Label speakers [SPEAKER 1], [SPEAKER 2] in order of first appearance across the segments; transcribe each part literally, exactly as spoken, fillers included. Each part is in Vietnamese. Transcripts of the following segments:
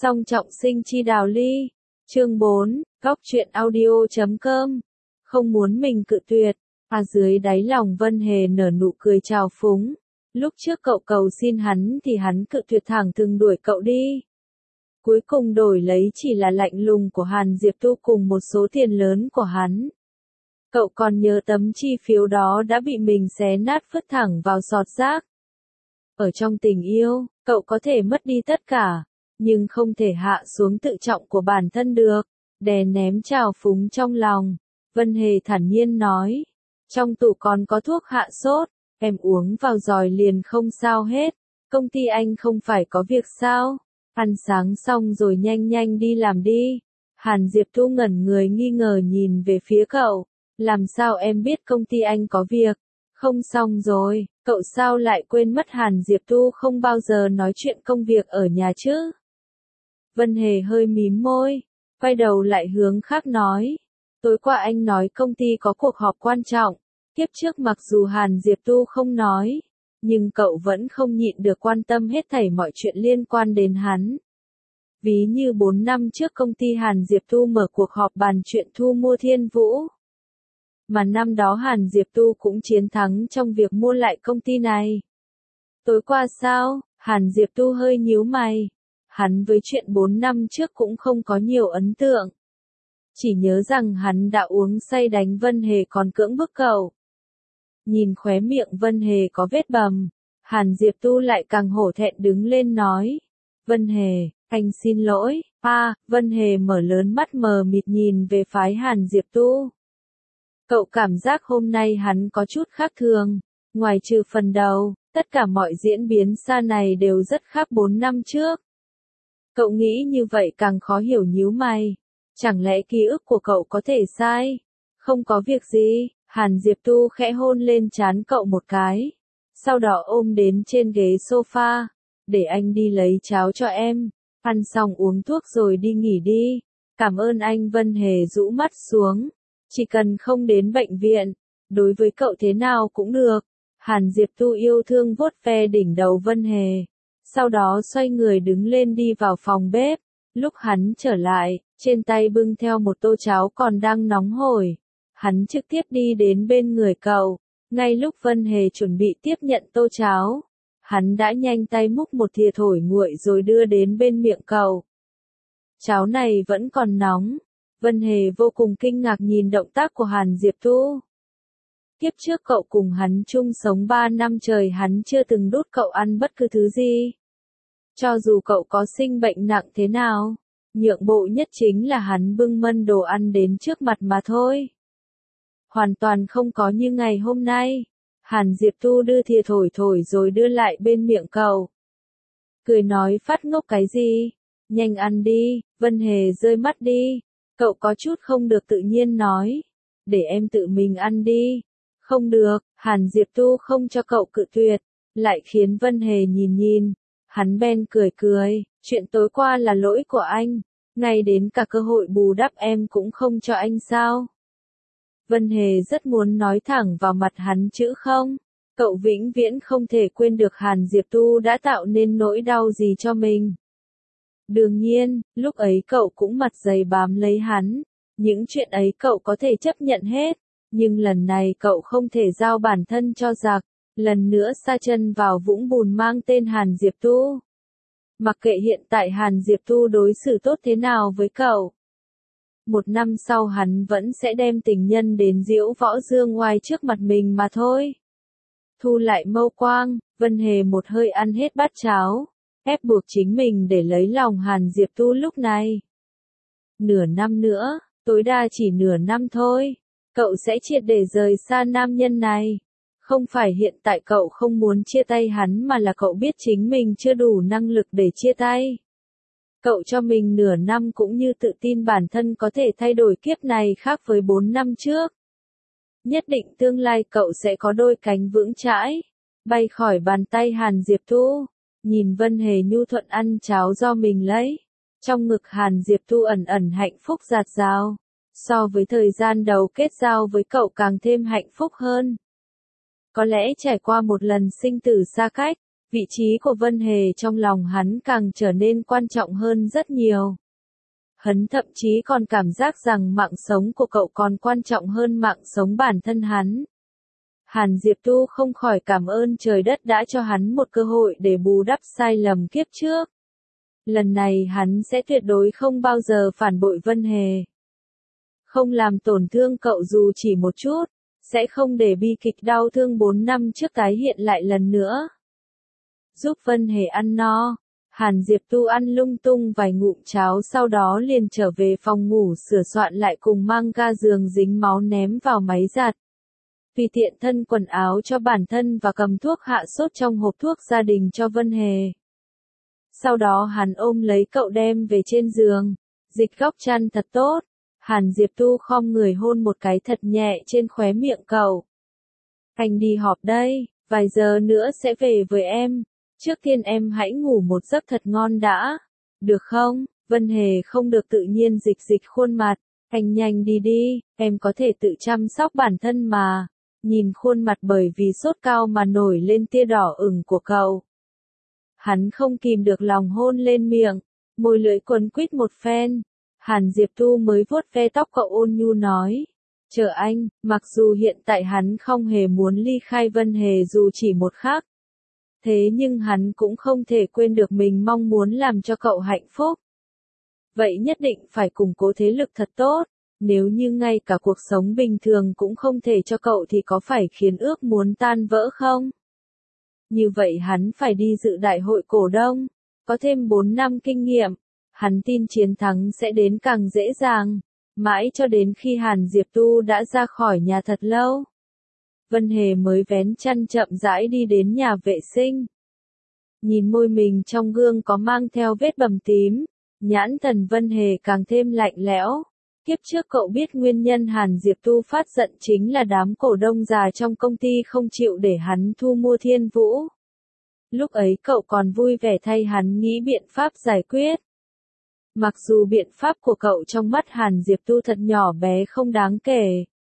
[SPEAKER 1] Song trọng sinh chi đào ly. Chương bốn, góc truyện audio chấm com. Không muốn mình cự tuyệt. À dưới đáy lòng Vân Hề nở nụ cười trào phúng. Lúc trước cậu cầu xin hắn thì hắn cự tuyệt thẳng thừng đuổi cậu đi. Cuối cùng đổi lấy chỉ là lạnh lùng của Hàn Diệp Tu cùng một số tiền lớn của hắn. Cậu còn nhớ tấm chi phiếu đó đã bị mình xé nát vứt thẳng vào sọt rác. Ở trong tình yêu, cậu có thể mất đi tất cả, nhưng không thể hạ xuống tự trọng của bản thân được. Đè ném trào phúng trong lòng, Vân Hề thản nhiên nói. Trong tủ còn có thuốc hạ sốt, em uống vào rồi liền không sao hết. Công ty anh không phải có việc sao? Ăn sáng xong rồi nhanh nhanh đi làm đi. Hàn Diệp Tu ngẩn người nghi ngờ nhìn về phía cậu. Làm sao em biết công ty anh có việc? Không xong rồi, cậu sao lại quên mất Hàn Diệp Tu không bao giờ nói chuyện công việc ở nhà chứ? Vân Hề hơi mím môi, quay đầu lại hướng khác nói. Tối qua anh nói công ty có cuộc họp quan trọng. Kiếp trước mặc dù Hàn Diệp Tu không nói, nhưng cậu vẫn không nhịn được quan tâm hết thảy mọi chuyện liên quan đến hắn. Ví như bốn năm trước công ty Hàn Diệp Tu mở cuộc họp bàn chuyện thu mua Thiên Vũ. Mà năm đó Hàn Diệp Tu cũng chiến thắng trong việc mua lại công ty này. Tối qua sao? Hàn Diệp Tu hơi nhíu mày. Hắn với chuyện bốn năm trước cũng không có nhiều ấn tượng. Chỉ nhớ rằng hắn đã uống say đánh Vân Hề còn cưỡng bức cậu. Nhìn khóe miệng Vân Hề có vết bầm, Hàn Diệp Tu lại càng hổ thẹn đứng lên nói. Vân Hề, anh xin lỗi. À, Vân Hề mở lớn mắt mờ mịt nhìn về phái Hàn Diệp Tu. Cậu cảm giác hôm nay hắn có chút khác thường. Ngoài trừ phần đầu, tất cả mọi diễn biến xa này đều rất khác bốn năm trước. Cậu nghĩ như vậy càng khó hiểu nhíu mày. Chẳng lẽ ký ức của cậu có thể sai? Không có việc gì. Hàn Diệp Tu khẽ hôn lên trán cậu một cái. Sau đó ôm đến trên ghế sofa. Để anh đi lấy cháo cho em. Ăn xong uống thuốc rồi đi nghỉ đi. Cảm ơn anh. Vân Hề rũ mắt xuống. Chỉ cần không đến bệnh viện. Đối với cậu thế nào cũng được. Hàn Diệp Tu yêu thương vuốt ve đỉnh đầu Vân Hề. Sau đó xoay người đứng lên đi vào phòng bếp. Lúc hắn trở lại, trên tay bưng theo một tô cháo còn đang nóng hổi. Hắn trực tiếp đi đến bên người cậu. Ngay lúc Vân Hề chuẩn bị tiếp nhận tô cháo, hắn đã nhanh tay múc một thìa thổi nguội rồi đưa đến bên miệng cậu. Cháo này vẫn còn nóng. Vân Hề vô cùng kinh ngạc nhìn động tác của Hàn Diệp Tu. Kiếp trước cậu cùng hắn chung sống ba năm trời hắn chưa từng đút cậu ăn bất cứ thứ gì. Cho dù cậu có sinh bệnh nặng thế nào, nhượng bộ nhất chính là hắn bưng mâm đồ ăn đến trước mặt mà thôi. Hoàn toàn không có như ngày hôm nay. Hàn Diệp Tu đưa thìa thổi thổi rồi đưa lại bên miệng cậu. Cười nói phát ngốc cái gì? Nhanh ăn đi. Vân Hề rơi mắt đi. Cậu có chút không được tự nhiên nói. Để em tự mình ăn đi. Không được. Hàn Diệp Tu không cho cậu cự tuyệt. Lại khiến Vân Hề nhìn nhìn. Hắn ben cười cười. Chuyện tối qua là lỗi của anh. Ngay đến cả cơ hội bù đắp em cũng không cho anh sao? Vân Hề rất muốn nói thẳng vào mặt hắn chữ không. Cậu vĩnh viễn không thể quên được Hàn Diệp Tu đã tạo nên nỗi đau gì cho mình. Đương nhiên, lúc ấy cậu cũng mặt dày bám lấy hắn. Những chuyện ấy cậu có thể chấp nhận hết. Nhưng lần này cậu không thể giao bản thân cho giặc. Lần nữa sa chân vào vũng bùn mang tên Hàn Diệp Tu. Mặc kệ hiện tại Hàn Diệp Tu đối xử tốt thế nào với cậu. Một năm sau hắn vẫn sẽ đem tình nhân đến diễu võ dương oai trước mặt mình mà thôi. Thu lại mâu quang, Vân Hề một hơi ăn hết bát cháo, ép buộc chính mình để lấy lòng Hàn Diệp Tu lúc này. Nửa năm nữa, tối đa chỉ nửa năm thôi, cậu sẽ triệt để rời xa nam nhân này. Không phải hiện tại cậu không muốn chia tay hắn mà là cậu biết chính mình chưa đủ năng lực để chia tay. Cậu cho mình nửa năm cũng như tự tin bản thân có thể thay đổi kiếp này khác với bốn năm trước. Nhất định tương lai cậu sẽ có đôi cánh vững chãi, bay khỏi bàn tay Hàn Diệp Tu. Nhìn Vân Hề nhu thuận ăn cháo do mình lấy. Trong ngực Hàn Diệp Tu ẩn ẩn hạnh phúc dạt dào. So với thời gian đầu kết giao với cậu càng thêm hạnh phúc hơn. Có lẽ trải qua một lần sinh tử xa cách, vị trí của Vân Hề trong lòng hắn càng trở nên quan trọng hơn rất nhiều. Hắn thậm chí còn cảm giác rằng mạng sống của cậu còn quan trọng hơn mạng sống bản thân hắn. Hàn Diệp Tu không khỏi cảm ơn trời đất đã cho hắn một cơ hội để bù đắp sai lầm kiếp trước. Lần này hắn sẽ tuyệt đối không bao giờ phản bội Vân Hề. Không làm tổn thương cậu dù chỉ một chút, sẽ không để bi kịch đau thương bốn năm trước tái hiện lại lần nữa. Giúp Vân Hề ăn no, Hàn Diệp Tu ăn lung tung vài ngụm cháo sau đó liền trở về phòng ngủ sửa soạn lại cùng mang ga giường dính máu ném vào máy giặt. Tùy tiện thân quần áo cho bản thân và cầm thuốc hạ sốt trong hộp thuốc gia đình cho Vân Hề. Sau đó hắn ôm lấy cậu đem về trên giường, dịch góc chăn thật tốt. Hàn Diệp Tu khom người hôn một cái thật nhẹ trên khóe miệng cậu. Anh đi họp đây, vài giờ nữa sẽ về với em. Trước tiên em hãy ngủ một giấc thật ngon đã. Được không? Vân Hề không được tự nhiên dịch dịch khuôn mặt. Anh nhanh đi đi, em có thể tự chăm sóc bản thân mà. Nhìn khuôn mặt bởi vì sốt cao mà nổi lên tia đỏ ửng của cậu. Hắn không kìm được lòng hôn lên miệng, môi lưỡi quấn quýt một phen. Hàn Diệp Tu mới vuốt ve tóc cậu ôn nhu nói. Chờ anh, mặc dù hiện tại hắn không hề muốn ly khai Vân Hề dù chỉ một khắc. Thế nhưng hắn cũng không thể quên được mình mong muốn làm cho cậu hạnh phúc. Vậy nhất định phải củng cố thế lực thật tốt, nếu như ngay cả cuộc sống bình thường cũng không thể cho cậu thì có phải khiến ước muốn tan vỡ không? Như vậy hắn phải đi dự đại hội cổ đông, có thêm bốn năm kinh nghiệm, hắn tin chiến thắng sẽ đến càng dễ dàng, mãi cho đến khi Hàn Diệp Tu đã ra khỏi nhà thật lâu. Vân Hề mới vén chăn chậm rãi đi đến nhà vệ sinh. Nhìn môi mình trong gương có mang theo vết bầm tím, nhãn thần Vân Hề càng thêm lạnh lẽo. Kiếp trước cậu biết nguyên nhân Hàn Diệp Tu phát giận chính là đám cổ đông già trong công ty không chịu để hắn thu mua Thiên Vũ. Lúc ấy cậu còn vui vẻ thay hắn nghĩ biện pháp giải quyết. Mặc dù biện pháp của cậu trong mắt Hàn Diệp Tu thật nhỏ bé không đáng kể.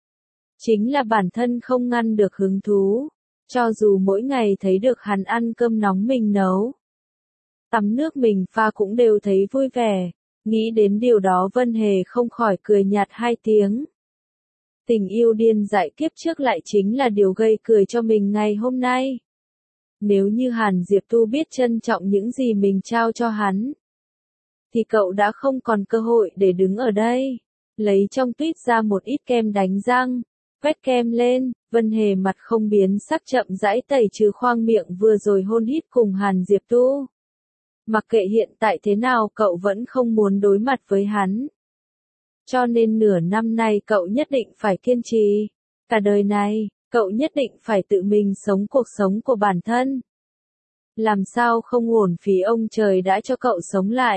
[SPEAKER 1] Chính là bản thân không ngăn được hứng thú, cho dù mỗi ngày thấy được hắn ăn cơm nóng mình nấu. Tắm nước mình pha cũng đều thấy vui vẻ, nghĩ đến điều đó Vân Hề không khỏi cười nhạt hai tiếng. Tình yêu điên dại kiếp trước lại chính là điều gây cười cho mình ngày hôm nay. Nếu như Hàn Diệp Tu biết trân trọng những gì mình trao cho hắn, thì cậu đã không còn cơ hội để đứng ở đây. Lấy trong tuyết ra một ít kem đánh răng, quét kem lên, Vân Hề mặt không biến sắc chậm rãi tẩy trừ khoang miệng vừa rồi hôn hít cùng Hàn Diệp Tu. Mặc kệ hiện tại thế nào cậu vẫn không muốn đối mặt với hắn. Cho nên nửa năm nay cậu nhất định phải kiên trì. Cả đời này, cậu nhất định phải tự mình sống cuộc sống của bản thân. Làm sao không uổng phí ông trời đã cho cậu sống lại.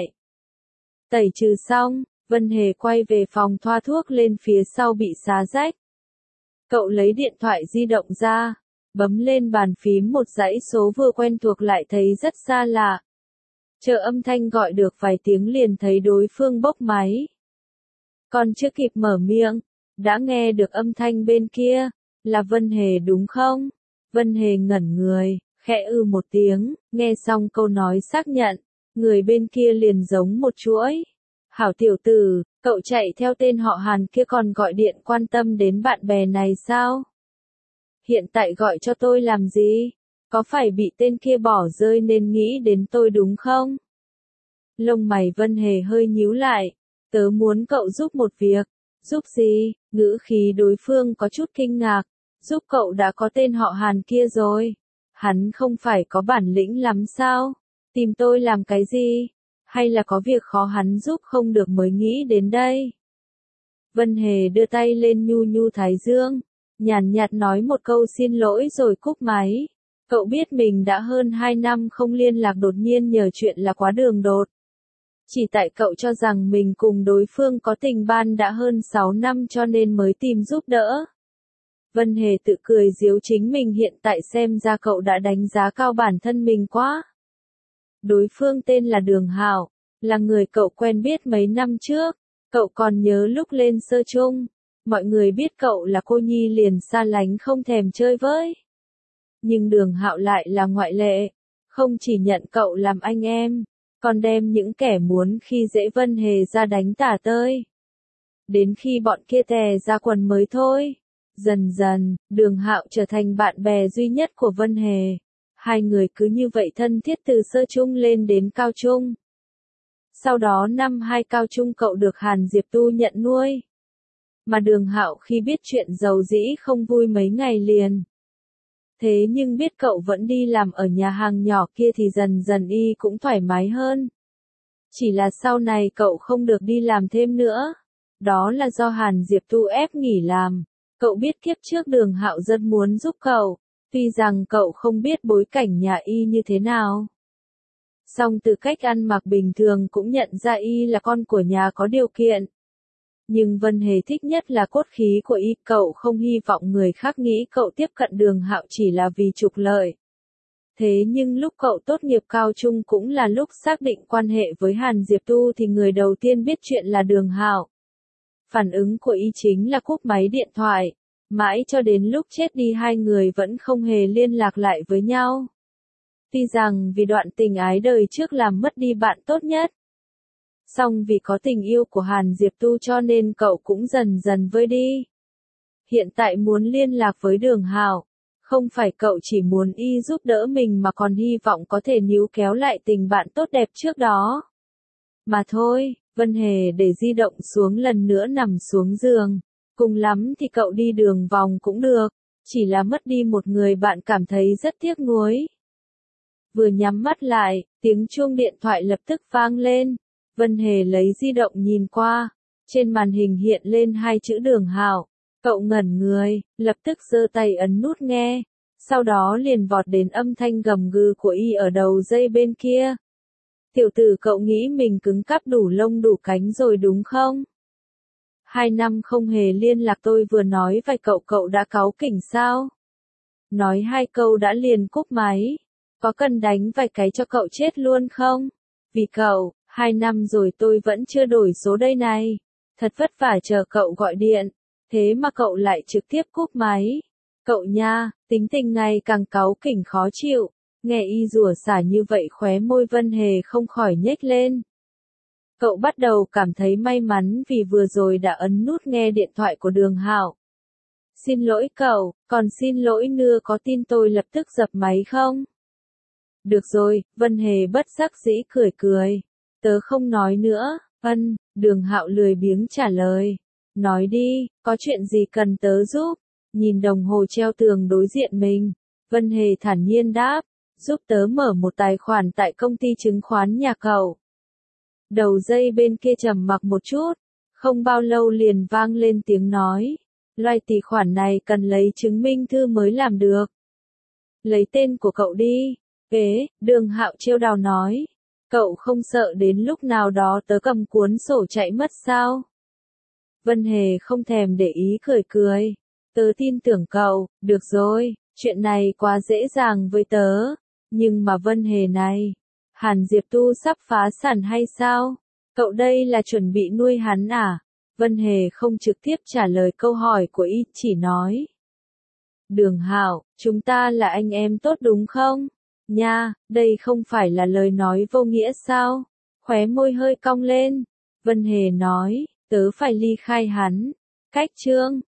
[SPEAKER 1] Tẩy trừ xong, Vân Hề quay về phòng thoa thuốc lên phía sau bị xá rách. Cậu lấy điện thoại di động ra, bấm lên bàn phím một dãy số vừa quen thuộc lại thấy rất xa lạ. Chờ âm thanh gọi được vài tiếng liền thấy đối phương bốc máy. Còn chưa kịp mở miệng, đã nghe được âm thanh bên kia, là Vân Hề đúng không? Vân Hề ngẩn người, khẽ ư một tiếng, nghe xong câu nói xác nhận, người bên kia liền giống một chuỗi. Hảo tiểu tử, cậu chạy theo tên họ Hàn kia còn gọi điện quan tâm đến bạn bè này sao? Hiện tại gọi cho tôi làm gì? Có phải bị tên kia bỏ rơi nên nghĩ đến tôi đúng không? Lông mày Vân Hề hơi nhíu lại, tớ muốn cậu giúp một việc. Giúp gì? Ngữ khí đối phương có chút kinh ngạc. Giúp cậu đã có tên họ Hàn kia rồi. Hắn không phải có bản lĩnh lắm sao? Tìm tôi làm cái gì? Hay là có việc khó hắn giúp không được mới nghĩ đến đây? Vân Hề đưa tay lên nhu nhu thái dương, nhàn nhạt nói một câu xin lỗi rồi cúp máy. Cậu biết mình đã hơn hai năm không liên lạc đột nhiên nhờ chuyện là quá đường đột. Chỉ tại cậu cho rằng mình cùng đối phương có tình ban đã hơn sáu năm cho nên mới tìm giúp đỡ. Vân Hề tự cười giễu chính mình hiện tại xem ra cậu đã đánh giá cao bản thân mình quá. Đối phương tên là Đường Hạo, là người cậu quen biết mấy năm trước. Cậu còn nhớ lúc lên sơ chung, mọi người biết cậu là cô nhi liền xa lánh không thèm chơi với. Nhưng Đường Hạo lại là ngoại lệ, Không chỉ nhận cậu làm anh em, còn đem những kẻ muốn khi dễ Vân Hề ra đánh tả tơi. Đến khi bọn kia tè ra quần mới thôi. Dần dần, Đường Hạo trở thành bạn bè duy nhất của Vân Hề. Hai người cứ như vậy thân thiết từ sơ trung lên đến cao trung. Sau đó năm hai cao trung cậu được Hàn Diệp Tu nhận nuôi. Mà Đường Hạo khi biết chuyện dầu dĩ không vui mấy ngày liền. Thế nhưng biết cậu vẫn đi làm ở nhà hàng nhỏ kia thì dần dần y cũng thoải mái hơn. Chỉ là sau này cậu không được đi làm thêm nữa. Đó là do Hàn Diệp Tu ép nghỉ làm. Cậu biết kiếp trước Đường Hạo rất muốn giúp cậu, tuy rằng cậu không biết bối cảnh nhà y như thế nào. Song từ cách ăn mặc bình thường cũng nhận ra y là con của nhà có điều kiện. Nhưng Vân Hề thích nhất là cốt khí của y, cậu không hy vọng người khác nghĩ cậu tiếp cận Đường Hạo chỉ là vì trục lợi. Thế nhưng lúc cậu tốt nghiệp cao trung cũng là lúc xác định quan hệ với Hàn Diệp Tu thì người đầu tiên biết chuyện là Đường Hạo. Phản ứng của y chính là cúp máy điện thoại, mãi cho đến lúc chết đi hai người vẫn không hề liên lạc lại với nhau. Tuy rằng vì đoạn tình ái đời trước làm mất đi bạn tốt nhất. Song vì có tình yêu của Hàn Diệp Tu cho nên cậu cũng dần dần vơi đi. Hiện tại muốn liên lạc với Đường Hạo, không phải cậu chỉ muốn y giúp đỡ mình mà còn hy vọng có thể níu kéo lại tình bạn tốt đẹp trước đó. Mà thôi, Vân Hề để di động xuống lần nữa nằm xuống giường. Cùng lắm thì cậu đi đường vòng cũng được, chỉ là mất đi một người bạn cảm thấy rất tiếc nuối. Vừa nhắm mắt lại, tiếng chuông điện thoại lập tức vang lên. Vân Hề lấy di động nhìn qua, trên màn hình hiện lên hai chữ Đường Hạo. Cậu ngẩn người, lập tức giơ tay ấn nút nghe, sau đó liền vọt đến âm thanh gầm gừ của y ở đầu dây bên kia. Tiểu tử, cậu nghĩ mình cứng cáp đủ lông đủ cánh rồi đúng không? Hai năm không hề liên lạc, tôi vừa nói vài cậu cậu đã cáu kỉnh sao? Nói hai câu đã liền cúp máy. Có cần đánh vài cái cho cậu chết luôn không? Vì cậu, hai năm rồi tôi vẫn chưa đổi số đây này. Thật vất vả chờ cậu gọi điện, thế mà cậu lại trực tiếp cúp máy. Cậu nha, tính tình ngày càng cáu kỉnh khó chịu. Nghe y rủa xả như vậy khóe môi Vân Hề không khỏi nhếch lên. Cậu bắt đầu cảm thấy may mắn vì vừa rồi đã ấn nút nghe điện thoại của Đường Hạo. Xin lỗi cậu, còn xin lỗi nữa, có tin tôi lập tức dập máy không? Được rồi, Vân Hề bất đắc dĩ cười cười. Tớ không nói nữa, ân, Đường Hạo lười biếng trả lời. Nói đi, có chuyện gì cần tớ giúp? Nhìn đồng hồ treo tường đối diện mình, Vân Hề thản nhiên đáp, giúp tớ mở một tài khoản tại công ty chứng khoán nhà cậu. Đầu dây bên kia trầm mặc một chút, không bao lâu liền vang lên tiếng nói, loại tài khoản này cần lấy chứng minh thư mới làm được. Lấy tên của cậu đi. Ế, Đường Hạo trêu đào nói, cậu không sợ đến lúc nào đó tớ cầm cuốn sổ chạy mất sao? Vân Hề không thèm để ý cười cười, tớ tin tưởng cậu, được rồi, chuyện này quá dễ dàng với tớ, nhưng mà Vân Hề này, Hàn Diệp Tu sắp phá sản hay sao? Cậu đây là chuẩn bị nuôi hắn à? Vân Hề không trực tiếp trả lời câu hỏi của y, chỉ nói. Đường Hạo, chúng ta là anh em tốt đúng không? Nha, đây không phải là lời nói vô nghĩa sao? Khóe môi hơi cong lên. Vân Hề nói, tớ phải ly khai hắn. Cách chương.